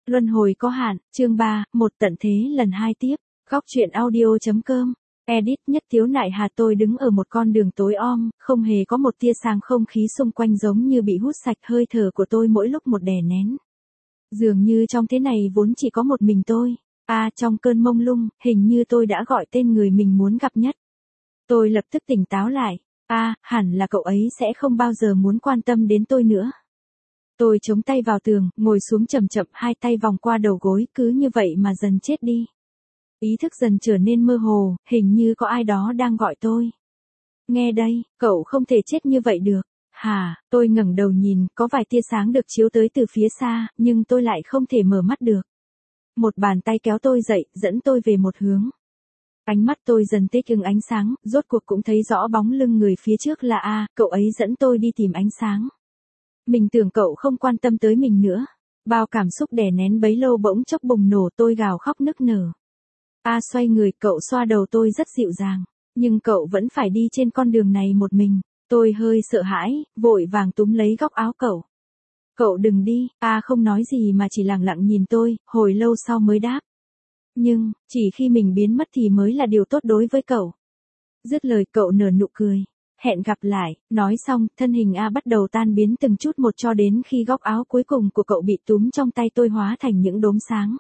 Luân hồi có hạn, chương 3, một tận thế lần 2 tiếp. Góc truyện audio.com. Edit Nhất Tiếu Nại Hà. Tôi đứng ở một con đường tối om, không hề có một tia sáng, không khí xung quanh giống như bị hút sạch, hơi thở của tôi mỗi lúc một đè nén. Dường như trong thế này vốn chỉ có một mình tôi. Trong cơn mông lung, hình như tôi đã gọi tên người mình muốn gặp nhất. Tôi lập tức tỉnh táo lại. Hẳn là cậu ấy sẽ không bao giờ muốn quan tâm đến tôi nữa. Tôi chống tay vào tường, ngồi xuống chậm chậm, hai tay vòng qua đầu gối, cứ như vậy mà dần chết đi. Ý thức dần trở nên mơ hồ, hình như có ai đó đang gọi tôi. Nghe đây, cậu không thể chết như vậy được. Tôi ngẩng đầu nhìn, có vài tia sáng được chiếu tới từ phía xa, nhưng tôi lại không thể mở mắt được. Một bàn tay kéo tôi dậy, dẫn tôi về một hướng. Ánh mắt tôi dần tích ứng ánh sáng, rốt cuộc cũng thấy rõ bóng lưng người phía trước là cậu ấy dẫn tôi đi tìm ánh sáng. Mình tưởng cậu không quan tâm tới mình nữa. Bao cảm xúc đè nén bấy lâu bỗng chốc bùng nổ, tôi gào khóc nức nở. Xoay người, cậu xoa đầu tôi rất dịu dàng. Nhưng cậu vẫn phải đi trên con đường này một mình. Tôi hơi sợ hãi, vội vàng túm lấy góc áo cậu. Cậu đừng đi. Không nói gì mà chỉ lặng lặng nhìn tôi, hồi lâu sau mới đáp. Nhưng, chỉ khi mình biến mất thì mới là điều tốt đối với cậu. Dứt lời cậu nở nụ cười. Hẹn gặp lại. Nói xong, thân hình bắt đầu tan biến từng chút một cho đến khi góc áo cuối cùng của cậu bị túm trong tay tôi hóa thành những đốm sáng.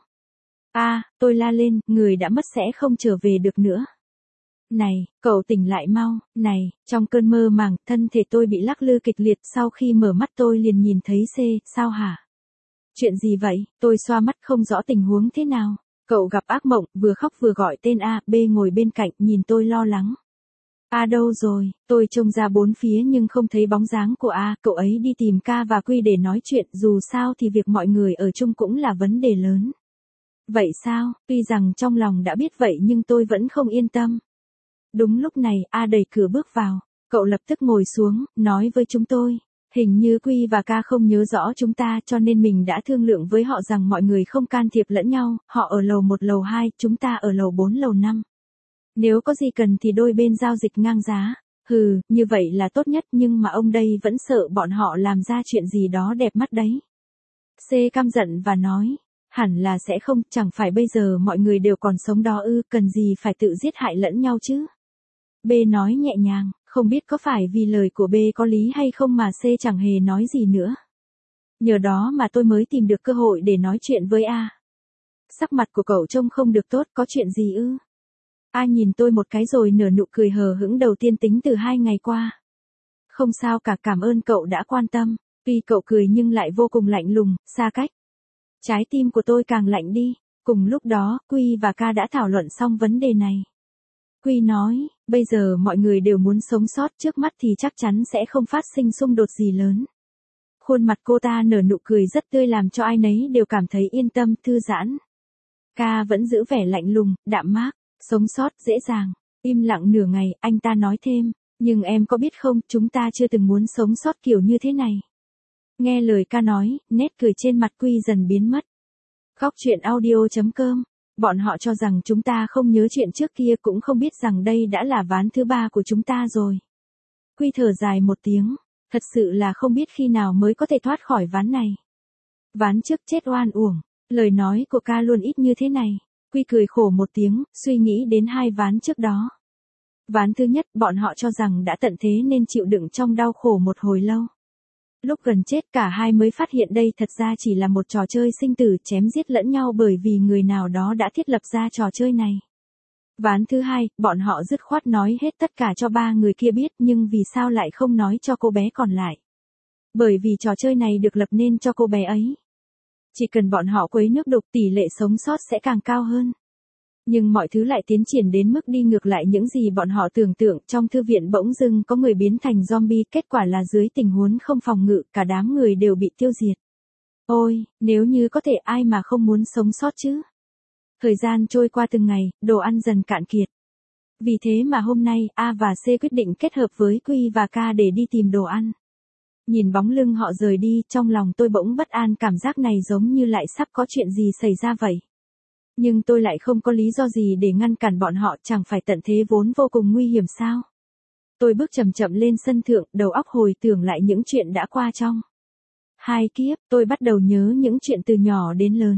Tôi la lên, người đã mất sẽ không trở về được nữa. Này, cậu tỉnh lại mau. Này, trong cơn mơ màng, thân thể tôi bị lắc lư kịch liệt, sau khi mở mắt tôi liền nhìn thấy sao hả? Chuyện gì vậy? Tôi xoa mắt không rõ tình huống thế nào. Cậu gặp ác mộng, vừa khóc vừa gọi tên B ngồi bên cạnh, nhìn tôi lo lắng. Đâu rồi? Tôi trông ra bốn phía nhưng không thấy bóng dáng của cậu ấy đi tìm K và Q để nói chuyện, dù sao thì việc mọi người ở chung cũng là vấn đề lớn. Vậy sao? Tuy rằng trong lòng đã biết vậy nhưng tôi vẫn không yên tâm. Đúng lúc này, đẩy cửa bước vào. Cậu lập tức ngồi xuống, nói với chúng tôi. Hình như Q và K không nhớ rõ chúng ta, cho nên mình đã thương lượng với họ rằng mọi người không can thiệp lẫn nhau, họ ở lầu 1 lầu 2, chúng ta ở lầu 4 lầu 5. Nếu có gì cần thì đôi bên giao dịch ngang giá. Như vậy là tốt nhất, nhưng mà ông đây vẫn sợ bọn họ làm ra chuyện gì đó đẹp mắt đấy. C căm giận và nói. Hẳn là sẽ không, chẳng phải bây giờ mọi người đều còn sống đó cần gì phải tự giết hại lẫn nhau chứ. B nói nhẹ nhàng, không biết có phải vì lời của B có lý hay không mà C chẳng hề nói gì nữa. Nhờ đó mà tôi mới tìm được cơ hội để nói chuyện với Sắc mặt của cậu trông không được tốt, có chuyện gì ư? Nhìn tôi một cái rồi nở nụ cười hờ hững đầu tiên tính từ 2 ngày qua. Không sao cả, cảm ơn cậu đã quan tâm. Tuy cậu cười nhưng lại vô cùng lạnh lùng, xa cách. Trái tim của tôi càng lạnh đi. Cùng lúc đó, Q và K đã thảo luận xong vấn đề này. Q nói, bây giờ mọi người đều muốn sống sót, trước mắt thì chắc chắn sẽ không phát sinh xung đột gì lớn. Khuôn mặt cô ta nở nụ cười rất tươi làm cho ai nấy đều cảm thấy yên tâm, thư giãn. K vẫn giữ vẻ lạnh lùng, đạm mác. Sống sót dễ dàng. Im lặng nửa ngày, anh ta nói thêm. Nhưng em có biết không, chúng ta chưa từng muốn sống sót kiểu như thế này. Nghe lời K nói, nét cười trên mặt Q dần biến mất. Góc truyện audio.com. Bọn họ cho rằng chúng ta không nhớ chuyện trước kia, cũng không biết rằng đây đã là ván thứ 3 của chúng ta rồi. Q thở dài một tiếng. Thật sự là không biết khi nào mới có thể thoát khỏi ván này. Ván trước chết oan uổng. Lời nói của K luôn ít như thế này. Q cười khổ một tiếng, suy nghĩ đến 2 ván trước đó. Ván thứ nhất, bọn họ cho rằng đã tận thế nên chịu đựng trong đau khổ một hồi lâu. Lúc gần chết cả hai mới phát hiện đây thật ra chỉ là một trò chơi sinh tử, chém giết lẫn nhau bởi vì người nào đó đã thiết lập ra trò chơi này. Ván thứ hai, bọn họ dứt khoát nói hết tất cả cho 3 người kia biết, nhưng vì sao lại không nói cho cô bé còn lại? Bởi vì trò chơi này được lập nên cho cô bé ấy. Chỉ cần bọn họ quấy nước đục, tỷ lệ sống sót sẽ càng cao hơn. Nhưng mọi thứ lại tiến triển đến mức đi ngược lại những gì bọn họ tưởng tượng. Trong thư viện bỗng dưng có người biến thành zombie, kết quả là dưới tình huống không phòng ngự, cả đám người đều bị tiêu diệt. Ôi, nếu như có thể, ai mà không muốn sống sót chứ? Thời gian trôi qua từng ngày, đồ ăn dần cạn kiệt. Vì thế mà hôm nay, A và C quyết định kết hợp với Q và K để đi tìm đồ ăn. Nhìn bóng lưng họ rời đi, trong lòng tôi bỗng bất an, cảm giác này giống như lại sắp có chuyện gì xảy ra vậy. Nhưng tôi lại không có lý do gì để ngăn cản bọn họ, chẳng phải tận thế vốn vô cùng nguy hiểm sao? Tôi bước chậm chậm lên sân thượng, đầu óc hồi tưởng lại những chuyện đã qua trong 2 kiếp, tôi bắt đầu nhớ những chuyện từ nhỏ đến lớn.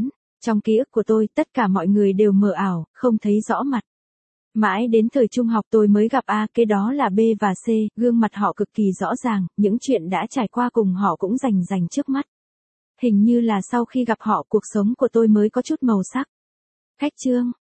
Trong ký ức của tôi, tất cả mọi người đều mờ ảo, không thấy rõ mặt. Mãi đến thời trung học tôi mới gặp A, kế đó là B và C, gương mặt họ cực kỳ rõ ràng, những chuyện đã trải qua cùng họ cũng rành rành trước mắt. Hình như là sau khi gặp họ cuộc sống của tôi mới có chút màu sắc. Khách chương.